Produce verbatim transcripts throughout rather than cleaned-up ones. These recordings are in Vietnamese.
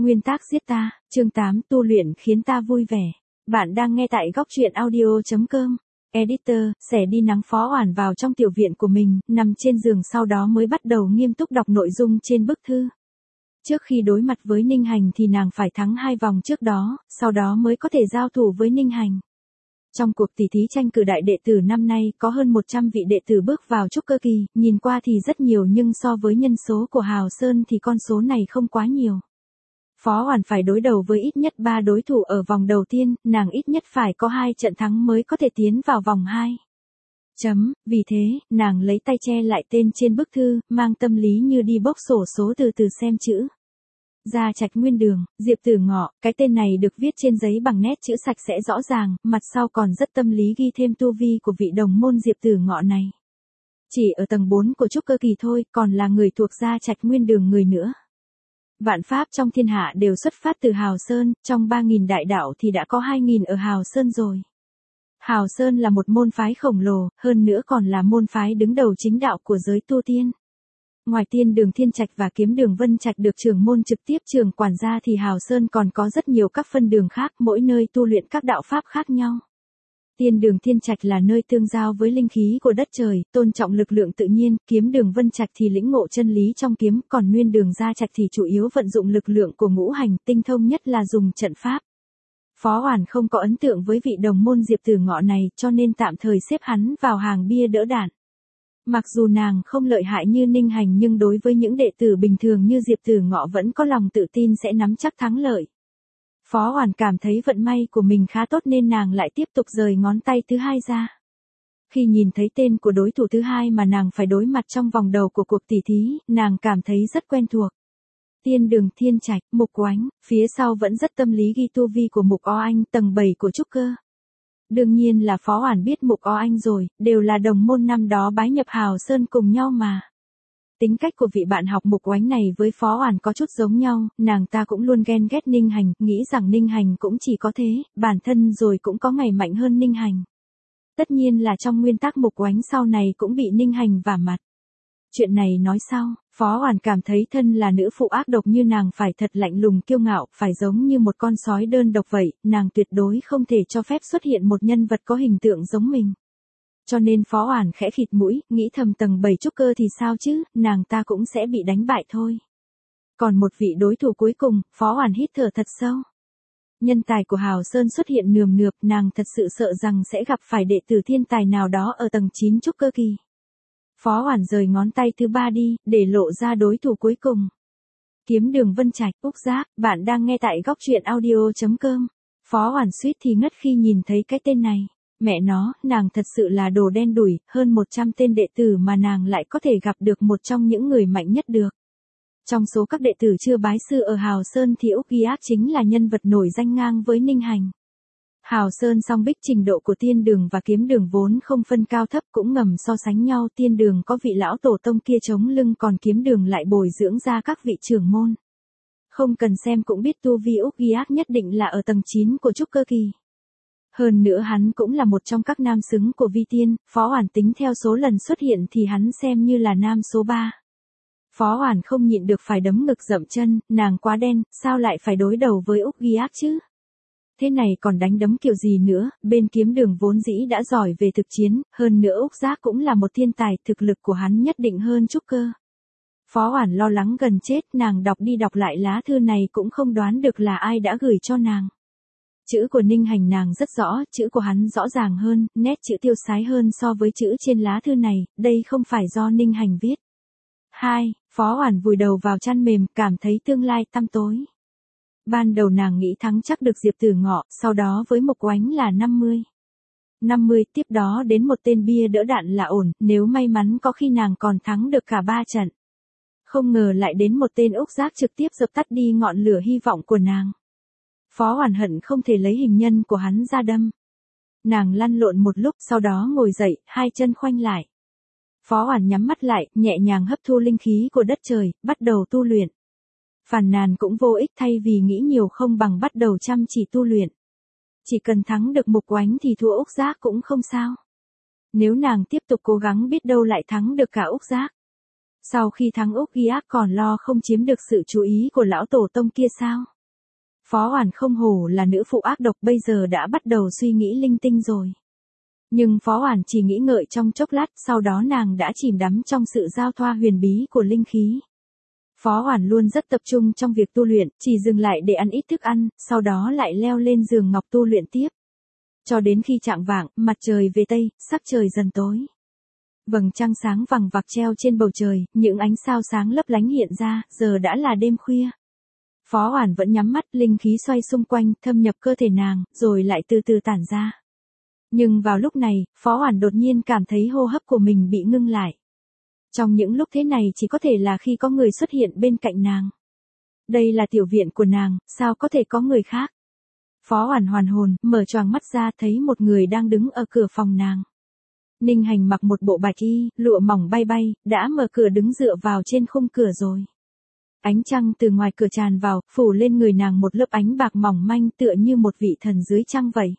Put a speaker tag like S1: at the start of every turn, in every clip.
S1: Nguyên tác giết ta, chương tám tu luyện khiến ta vui vẻ. Bạn đang nghe tại góc truyện audio chấm com. Editor, xẻ đi nắng. Phó Oản vào trong tiểu viện của mình, nằm trên giường sau đó mới bắt đầu nghiêm túc đọc nội dung trên bức thư. Trước khi đối mặt với Ninh Hành thì nàng phải thắng hai vòng trước đó, sau đó mới có thể giao thủ với Ninh Hành. Trong cuộc tỷ thí tranh cử đại đệ tử năm nay có hơn một trăm vị đệ tử bước vào trúc cơ kỳ, nhìn qua thì rất nhiều nhưng so với nhân số của Hào Sơn thì con số này không quá nhiều. Phó Oản phải đối đầu với ít nhất ba đối thủ ở vòng đầu tiên, nàng ít nhất phải có hai trận thắng mới có thể tiến vào vòng hai. Chấm, vì thế, nàng lấy tay che lại tên trên bức thư, mang tâm lý như đi bốc sổ số từ từ xem chữ. Gia Trạch Nguyên Đường, Diệp Tử Ngọ, cái tên này được viết trên giấy bằng nét chữ sạch sẽ rõ ràng, mặt sau còn rất tâm lý ghi thêm tu vi của vị đồng môn Diệp Tử Ngọ này. Chỉ ở tầng bốn của trúc cơ kỳ thôi, còn là người thuộc Gia Trạch Nguyên Đường người nữa. Vạn pháp trong thiên hạ đều xuất phát từ Hào Sơn, trong ba nghìn đại đạo thì đã có hai nghìn ở Hào Sơn rồi. Hào Sơn là một môn phái khổng lồ, hơn nữa còn là môn phái đứng đầu chính đạo của giới tu tiên. Ngoài Tiên Đường Thiên Trạch và Kiếm Đường Vân Trạch được trưởng môn trực tiếp trưởng quản ra thì Hào Sơn còn có rất nhiều các phân đường khác, mỗi nơi tu luyện các đạo pháp khác nhau. Tiên Đường Thiên Trạch là nơi tương giao với linh khí của đất trời, tôn trọng lực lượng tự nhiên, Kiếm Đường Vân Trạch thì lĩnh ngộ chân lý trong kiếm, còn Nguyên Đường Gia Trạch thì chủ yếu vận dụng lực lượng của ngũ hành, tinh thông nhất là dùng trận pháp. Phó Oản không có ấn tượng với vị đồng môn Diệp Tử Ngọ này, cho nên tạm thời xếp hắn vào hàng bia đỡ đạn. Mặc dù nàng không lợi hại như Ninh Hành nhưng đối với những đệ tử bình thường như Diệp Tử Ngọ vẫn có lòng tự tin sẽ nắm chắc thắng lợi. Phó Oản cảm thấy vận may của mình khá tốt nên nàng lại tiếp tục rời ngón tay thứ hai ra. Khi nhìn thấy tên của đối thủ thứ hai mà nàng phải đối mặt trong vòng đầu của cuộc tỷ thí, nàng cảm thấy rất quen thuộc. Tiên Đường Thiên Trạch, Mục Oánh, phía sau vẫn rất tâm lý ghi tu vi của Mục O Anh, tầng bảy của trúc cơ. Đương nhiên là Phó Oản biết Mục O Anh rồi, đều là đồng môn năm đó bái nhập Hào Sơn cùng nhau mà. Tính cách của vị bạn học Mục Oánh này với Phó Oản có chút giống nhau, nàng ta cũng luôn ghen ghét Ninh Hành, nghĩ rằng Ninh Hành cũng chỉ có thế, bản thân rồi cũng có ngày mạnh hơn Ninh Hành. Tất nhiên là trong nguyên tắc Mục Oánh sau này cũng bị Ninh Hành vả mặt. Chuyện này nói sau, Phó Oản cảm thấy thân là nữ phụ ác độc như nàng phải thật lạnh lùng kiêu ngạo, phải giống như một con sói đơn độc vậy, nàng tuyệt đối không thể cho phép xuất hiện một nhân vật có hình tượng giống mình. Cho nên Phó Oản khẽ khịt mũi, nghĩ thầm tầng bảy trúc cơ thì sao chứ, nàng ta cũng sẽ bị đánh bại thôi. Còn một vị đối thủ cuối cùng, Phó Oản hít thở thật sâu. Nhân tài của Hào Sơn xuất hiện nườm nượp, nàng thật sự sợ rằng sẽ gặp phải đệ tử thiên tài nào đó ở tầng chín trúc cơ kỳ. Phó Oản rời ngón tay thứ ba đi, để lộ ra đối thủ cuối cùng. Kiếm Đường Vân Trạch, Úc Giác, bạn đang nghe tại góc truyện audio chấm com. Phó Oản suýt thì ngất khi nhìn thấy cái tên này. Mẹ nó, nàng thật sự là đồ đen đủi, hơn một trăm tên đệ tử mà nàng lại có thể gặp được một trong những người mạnh nhất được. Trong số các đệ tử chưa bái sư ở Hào Sơn thì Úc Ghi Ác chính là nhân vật nổi danh ngang với Ninh Hành. Hào Sơn song bích trình độ của Tiên Đường và Kiếm Đường vốn không phân cao thấp cũng ngầm so sánh nhau, Tiên Đường có vị lão tổ tông kia chống lưng còn Kiếm Đường lại bồi dưỡng ra các vị trưởng môn. Không cần xem cũng biết tu vi Úc Ghi Ác nhất định là ở tầng chín của trúc cơ kỳ. Hơn nữa hắn cũng là một trong các nam xứng của Vi Tiên, Phó Oản tính theo số lần xuất hiện thì hắn xem như là nam số ba. Phó Oản không nhịn được phải đấm ngực dậm chân, nàng quá đen, sao lại phải đối đầu với Úc Ghi Ác chứ? Thế này còn đánh đấm kiểu gì nữa, bên Kiếm Đường vốn dĩ đã giỏi về thực chiến, hơn nữa Úc Giác cũng là một thiên tài, thực lực của hắn nhất định hơn trúc cơ. Phó Oản lo lắng gần chết, nàng đọc đi đọc lại lá thư này cũng không đoán được là ai đã gửi cho nàng. Chữ của Ninh Hành nàng rất rõ, chữ của hắn rõ ràng hơn, nét chữ tiêu sái hơn so với chữ trên lá thư này, đây không phải do Ninh Hành viết. hai. Phó Oản vùi đầu vào chăn mềm, cảm thấy tương lai tăm tối. Ban đầu nàng nghĩ thắng chắc được Diệp Tử Ngọ, sau đó với Mục Oánh là năm mươi. năm mươi, tiếp đó đến một tên bia đỡ đạn là ổn, nếu may mắn có khi nàng còn thắng được cả ba trận. Không ngờ lại đến một tên Úc Giác trực tiếp dập tắt đi ngọn lửa hy vọng của nàng. Phó Oản hận không thể lấy hình nhân của hắn ra đâm. Nàng lăn lộn một lúc sau đó ngồi dậy, hai chân khoanh lại. Phó Oản nhắm mắt lại, nhẹ nhàng hấp thu linh khí của đất trời, bắt đầu tu luyện. Phàn nàn cũng vô ích, thay vì nghĩ nhiều không bằng bắt đầu chăm chỉ tu luyện. Chỉ cần thắng được Mục Oánh thì thua Úc Giác cũng không sao. Nếu nàng tiếp tục cố gắng biết đâu lại thắng được cả Úc Giác. Sau khi thắng Úc ghi ác còn lo không chiếm được sự chú ý của lão tổ tông kia sao? Phó Oản không hổ là nữ phụ ác độc, bây giờ đã bắt đầu suy nghĩ linh tinh rồi. Nhưng Phó Oản chỉ nghĩ ngợi trong chốc lát, sau đó nàng đã chìm đắm trong sự giao thoa huyền bí của linh khí. Phó Oản luôn rất tập trung trong việc tu luyện, chỉ dừng lại để ăn ít thức ăn, sau đó lại leo lên giường ngọc tu luyện tiếp. Cho đến khi chạng vạng, mặt trời về tây, sắc trời dần tối. Vầng trăng sáng vằng vặc treo trên bầu trời, những ánh sao sáng lấp lánh hiện ra, giờ đã là đêm khuya. Phó Oản vẫn nhắm mắt, linh khí xoay xung quanh, thâm nhập cơ thể nàng, rồi lại từ từ tản ra. Nhưng vào lúc này, Phó Oản đột nhiên cảm thấy hô hấp của mình bị ngưng lại. Trong những lúc thế này chỉ có thể là khi có người xuất hiện bên cạnh nàng. Đây là tiểu viện của nàng, sao có thể có người khác? Phó Oản hoàn hồn, mở choàng mắt ra thấy một người đang đứng ở cửa phòng nàng. Ninh Hành mặc một bộ bạch y, lụa mỏng bay bay, đã mở cửa đứng dựa vào trên khung cửa rồi. Ánh trăng từ ngoài cửa tràn vào, phủ lên người nàng một lớp ánh bạc mỏng manh tựa như một vị thần dưới trăng vậy.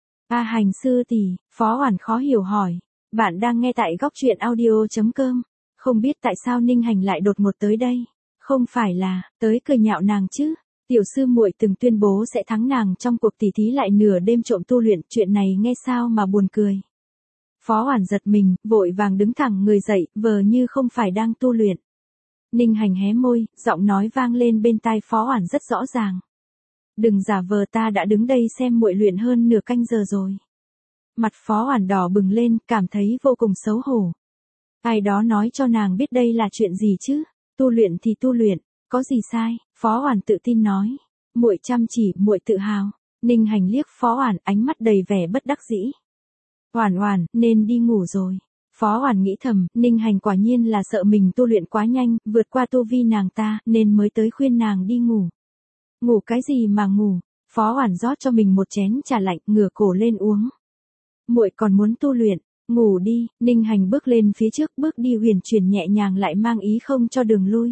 S1: A Hành sư tỷ, Phó Oản khó hiểu hỏi. Bạn đang nghe tại góc truyện audio chấm com. Không biết tại sao Ninh Hành lại đột ngột tới đây. Không phải là, tới cười nhạo nàng chứ. Tiểu sư muội từng tuyên bố sẽ thắng nàng trong cuộc tỉ thí lại nửa đêm trộm tu luyện, chuyện này nghe sao mà buồn cười. Phó Oản giật mình, vội vàng đứng thẳng người dậy, vờ như không phải đang tu luyện. Ninh Hành hé môi, giọng nói vang lên bên tai Phó Oản rất rõ ràng. Đừng giả vờ, ta đã đứng đây xem muội luyện hơn nửa canh giờ rồi. Mặt Phó Oản đỏ bừng lên, cảm thấy vô cùng xấu hổ. Ai đó nói cho nàng biết đây là chuyện gì chứ? Tu luyện thì tu luyện, có gì sai? Phó Oản tự tin nói. Muội chăm chỉ, muội tự hào. Ninh Hành liếc Phó Oản, ánh mắt đầy vẻ bất đắc dĩ. Oản Oản, nên đi ngủ rồi. Phó Oản nghĩ thầm, Ninh Hành quả nhiên là sợ mình tu luyện quá nhanh, vượt qua tu vi nàng ta, nên mới tới khuyên nàng đi ngủ. Ngủ cái gì mà ngủ? Phó Oản rót cho mình một chén trà lạnh, ngửa cổ lên uống. Muội còn muốn tu luyện, ngủ đi. Ninh Hành bước lên phía trước, bước đi huyền chuyển nhẹ nhàng lại mang ý không cho đường lui.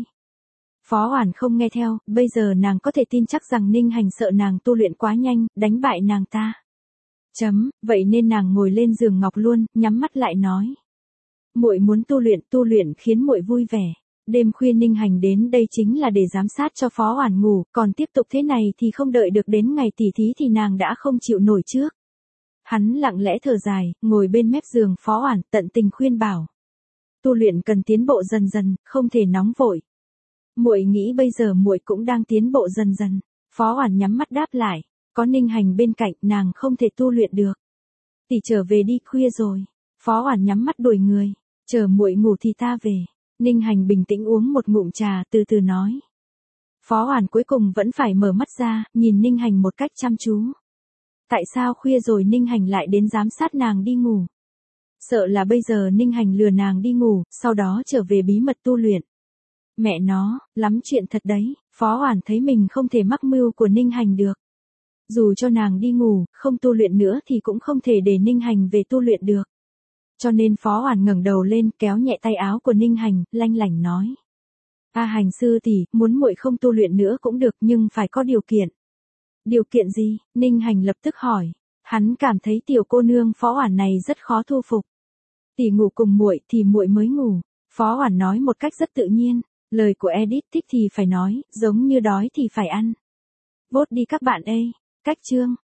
S1: Phó Oản không nghe theo, bây giờ nàng có thể tin chắc rằng Ninh Hành sợ nàng tu luyện quá nhanh, đánh bại nàng ta. Chấm, vậy nên nàng ngồi lên giường ngọc luôn, nhắm mắt lại nói. Muội muốn tu luyện, tu luyện khiến muội vui vẻ. Đêm khuya Ninh Hành đến đây chính là để giám sát cho Phó Oản ngủ, còn tiếp tục thế này thì không đợi được đến ngày tỉ thí thì nàng đã không chịu nổi trước. Hắn lặng lẽ thở dài, ngồi bên mép giường Phó Oản, tận tình khuyên bảo. Tu luyện cần tiến bộ dần dần, không thể nóng vội. Muội nghĩ bây giờ muội cũng đang tiến bộ dần dần. Phó Oản nhắm mắt đáp lại, có Ninh Hành bên cạnh, nàng không thể tu luyện được. Tỷ trở về đi, khuya rồi. Phó Oản nhắm mắt đuổi người, chờ muội ngủ thì ta về. Ninh Hành bình tĩnh uống một ngụm trà, từ từ nói. Phó Oản cuối cùng vẫn phải mở mắt ra, nhìn Ninh Hành một cách chăm chú. Tại sao khuya rồi Ninh Hành lại đến giám sát nàng đi ngủ? Sợ là bây giờ Ninh Hành lừa nàng đi ngủ, sau đó trở về bí mật tu luyện. Mẹ nó, lắm chuyện thật đấy. Phó Oản thấy mình không thể mắc mưu của Ninh Hành được. Dù cho nàng đi ngủ, không tu luyện nữa thì cũng không thể để Ninh Hành về tu luyện được. Cho nên Phó Oản ngẩng đầu lên, kéo nhẹ tay áo của Ninh Hành, lanh lảnh nói. A Hành sư tỷ, muốn muội không tu luyện nữa cũng được, nhưng phải có điều kiện. Điều kiện gì? Ninh Hành lập tức hỏi. Hắn cảm thấy tiểu cô nương Phó Oản này rất khó thu phục. Tỷ ngủ cùng muội thì muội mới ngủ. Phó Oản nói một cách rất tự nhiên. Lời của Edit thích thì phải nói, giống như đói thì phải ăn. Vote đi các bạn ơi. Cách chương.